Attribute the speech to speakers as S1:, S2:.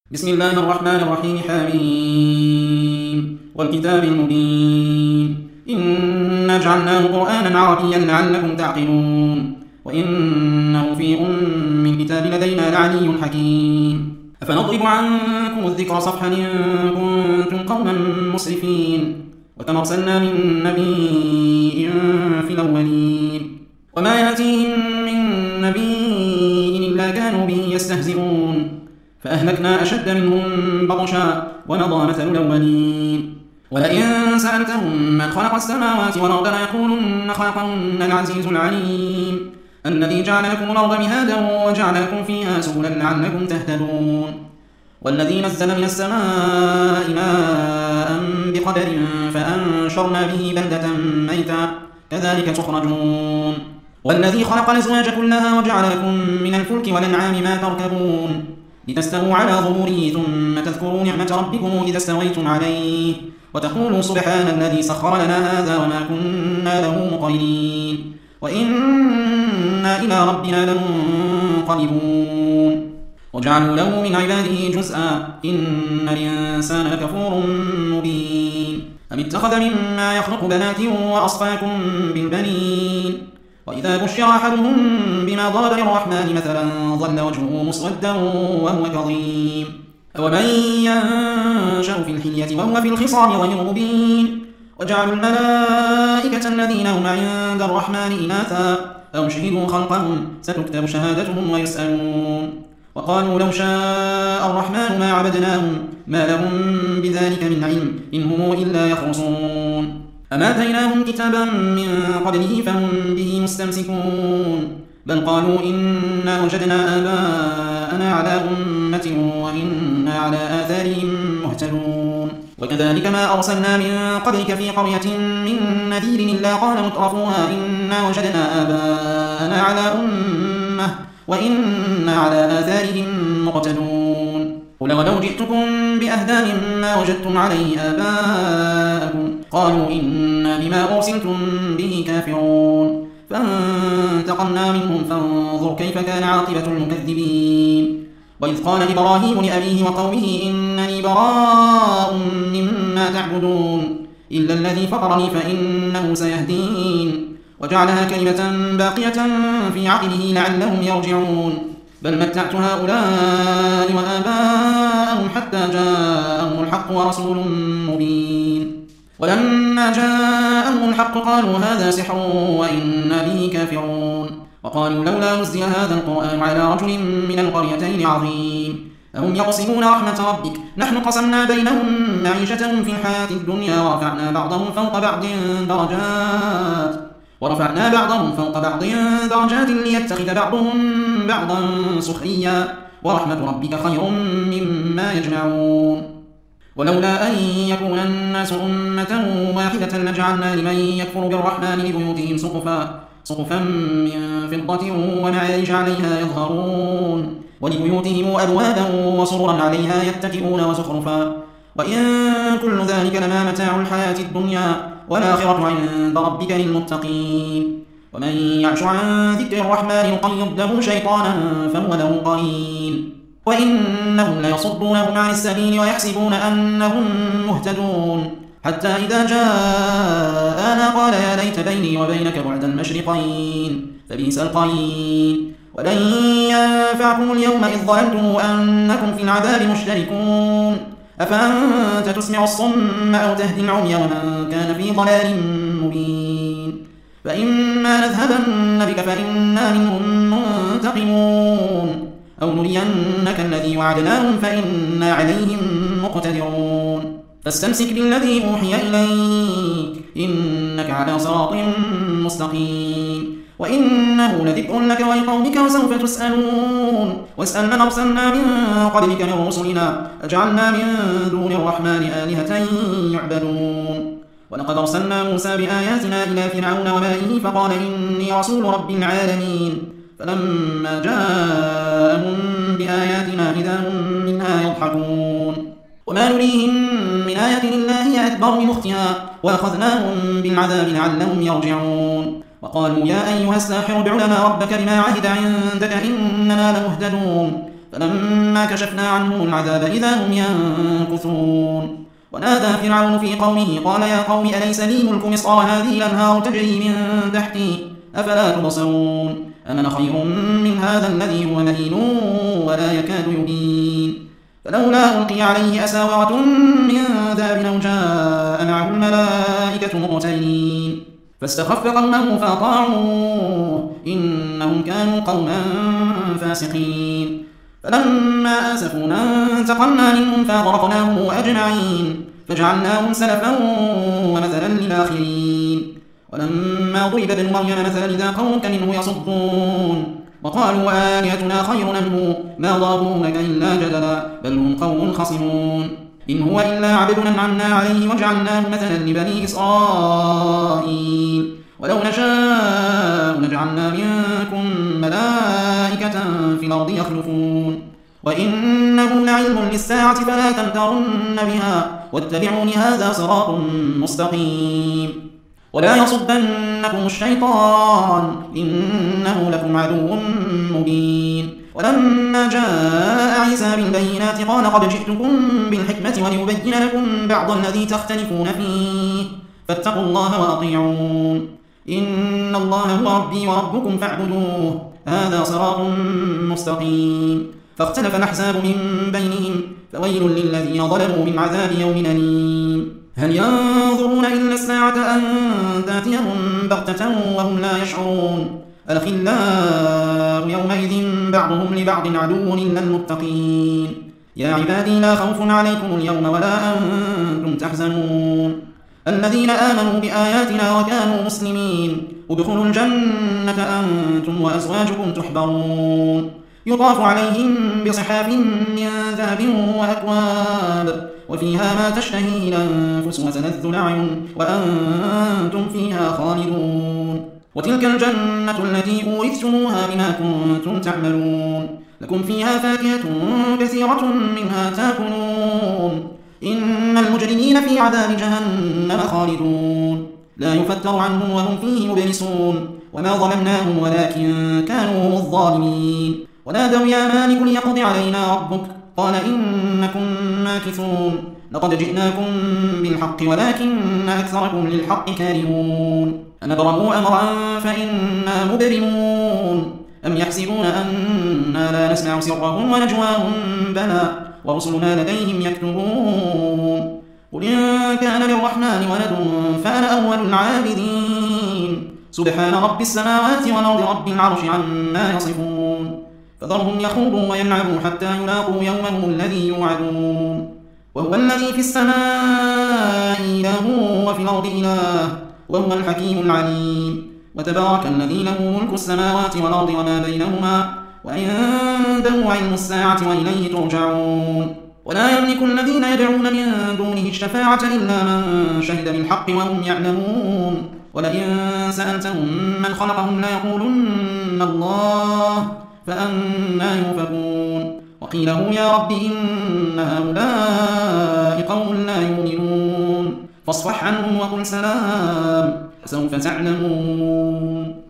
S1: بسم الله الرحمن الرحيم. حميم والكتاب المبين إنا جعلناه قرآنا عربيا لعلكم تعقلون وإنه في الكتاب لدينا لعلي حكيم. أفنضرب عنكم الذكر صفحا إن كنتم قوما مسرفين وكم أرسلنا من نبي في الأولين وما يأتيهم من نبي إلا كانوا به يستهزئون فأهلكنا أشد منهم بطشا ومضى مثل الأولين. ولئن سألتهم من خلق السماوات والأرض ليقولن خلقهن العزيز العليم الذي جعل لكم الأرض مهادا وجعل لكم فيها سبلا لعلكم تهتدون والذي نزل من السماء ماء بقدر فأنشرنا به بلدة ميتا كذلك تخرجون والذي خلق الأزواج كلها وجعل لكم من الفلك والأنعام ما تركبون لتستووا على ظهوره ثم تذكروا نعمة ربكم إذا استويتم عليه وتقولوا سبحان الذي سخر لنا هذا وما كنا له مقرنين وإنا إلى ربنا لمنقلبون. وجعلوا له من عباده جزءا إن الإنسان لكفور مبين أم اتخذ مما يخلق بنات وأصفاكم بالبنين وإذا بشر أحدهم بما ضرب للرحمن مثلا ظل وجهه مسودا وهو كظيم أومن ينشأ في الحلية وهو في الخصام غير مبين وجعلوا الملائكة الذين هم عند الرحمن إناثا أو شهدوا خلقهم ستكتب شهادتهم ويسألون وقالوا لو شاء الرحمن ما عبدناهم ما لهم بذلك من علم إن هم إلا يخرصون أم آتيناهم كتابا من قبله فهم به مستمسكون بل قالوا إنا وجدنا آباءنا على أمة وإنا على آثارهم مهتدون وكذلك ما أرسلنا من قبلك في قرية من نذير إلا قال مترفوها إنا وجدنا آباءنا على أمة وإنا على آثارهم مقتدون قل ولو جئتكم بأهدى مما وجدتم عليه آباءكم قالوا إنا بما أرسلتم به كافرون فانتقمنا منهم فانظر كيف كان عاقبة المكذبين. وإذ قال إبراهيم لأبيه وقومه إنني براء مما تعبدون إلا الذي فطرني فإنه سيهدين وجعلها كلمة باقية في عقله لعلهم يرجعون بل متعت هؤلاء وآباءهم حتى جاءهم الحق ورسول مبين ولما جاءهم الحق قالوا هذا سحر وإنا به كافرون وقالوا لولا نزل هذا القرآن على رجل من القريتين عظيم أهم يقسمون رحمة ربك نحن قسمنا بينهم معيشتهم في الحياة الدنيا ورفعنا بعضهم فوق بعض درجات ليتخذ بعضهم بعضا سخريا ورحمة ربك خير مما يجمعون ولولا أن يكون الناس أمة واحدة لجعلنا لمن يكفر بالرحمن لبيوتهم سقفا من فضة ومعارج عليها يظهرون ولبيوتهم أبوابا وسررا عليها يتكئون وزخرفا وإن كل ذلك لما متاع الحياة الدنيا والآخرة عند ربك للمتقين ومن يعش عن ذكر الرحمن يقيض له شيطانا فهو له قرين وإنهم ليصدونهم عن السبيل ويحسبون أنهم مهتدون حتى إذا جاءنا قال يا ليت بيني وبينك بعد المشرقين فبئس القرين ولن ينفعكم اليوم إذ ظلمتم أنكم في العذاب مشتركون أفأنت تسمع الصم أو تهدي العمي ومن كان في ضلال مبين فإما نذهبن بك فإنا منهم منتقمون أو نرينك الذي وعدناهم فإنا عليهم مقتدرون فاستمسك بالذي أوحي إليك إنك على صراط مستقيم وإنه لذكر لك ولقومك وسوف تسألون واسأل من أرسلنا من قبلك من رسلنا أجعلنا من دون الرحمن آلهة يعبدون ولقد أرسلنا موسى بآياتنا إلى فرعون وملئه فقال إني رسول رب العالمين فلما جاءهم بآياتنا إذا هم منها يضحكون وما نريهم من آية إلا هي أكبر من أختها وأخذناهم بالعذاب لعلهم يرجعون وقالوا يا أيها الساحر ادع لنا ربك بما عهد عندك إننا لمهتدون فلما كشفنا عنهم العذاب إذا هم ينكثون ونادى فرعون في قومه قال يا قوم أليس لي ملك مصر وهذه الأنهار تجري من تحتي أفلا تبصرون أم أنا خير من هذا الذي هو مهين ولا يكاد يبين فلولا ألقي عليه أساورة من ذهب أو جاء معه الملائكة مقترنين فاستخف قومه فأطاعوه إنهم كانوا قوما فاسقين فلما آسفونا انتقمنا منهم فأغرقناهم أجمعين فجعلناهم سلفا ومثلا للآخرين ولما ضرب ابن مريم مثلا إذا قومك منه يصدون وقالوا آلهتنا خير منه ما ضربوه لك إلا جدلا بل هم قوم خصمون إن هو إلا عبد أنعمنا عليه وجعلناه مثلا لبني إسرائيل ولو نشاء لجعلنا منكم ملائكة في الأرض يخلفون وإنه لعلم للساعة فلا تمترن بها واتبعون هذا صراط مستقيم ولا يصدنكم الشيطان إنه لكم عدو مبين ولما جاء عيسى بالبينات قال قد جئتكم بالحكمة وليبين لكم بعض الذي تختلفون فيه فاتقوا الله وأطيعون إن الله هو ربي وربكم فاعبدوه هذا صراط مستقيم فاختلف الأحزاب من بينهم فويل للذين ظلموا من عذاب يوم أليم هل ينظرون إلا الساعة أن تأتيهم بغتة وهم لا يشعرون الأخلاء يومئذ بعضهم لبعض عدو إلا المتقين يا عبادي لا خوف عليكم اليوم ولا أنتم تحزنون الذين آمنوا بآياتنا وكانوا مسلمين ادخلوا الجنة أنتم وأزواجكم تحبرون يطاف عليهم بصحاف من ذهب وأكواب وفيها ما تشتهي الأنفس وتلذ الأعين وأنتم فيها خالدون وتلك الجنة التي أورثتموها بما كنتم تعملون لكم فيها فاكهة كثيرة منها تأكلون إن المجرمين في عذاب جهنم خالدون لا يفتر عنهم وهم فيه مبلسون وما ظلمناهم ولكن كانوا هم الظالمين ونادوا يا مالك ليقض علينا ربك قال إنكم ماكثون لقد جئناكم بالحق ولكن أكثركم للحق كارهون أم أبرموا أمرا فإنا مبرمون أم يحسبون أنا لا نسمع سرهم ونجواهم بلى ورسلنا لديهم يكتبون قل إن كان للرحمن ولد فأنا أول العابدين سبحان رب السماوات والأرض رب العرش عما يصفون فذرهم يخوضوا ويلعبوا حتى يلاقوا يومهم الذي يوعدون وهو الذي في السماء إله وفي الأرض إله وهو الحكيم العليم وتبارك الذي له ملك السماوات والأرض وما بينهما وعنده علم الساعة وإليه ترجعون ولا يملك الذين يدعون من دونه الشفاعة إلا من شهد بالحق وهم يعلمون ولئن سألتهم من خلقهم ليقولن الله فأنى يؤفكون وقيله يا رب إن هؤلاء قوم لا يؤمنون فاصفح عنهم وقل سلام فسوف تعلمون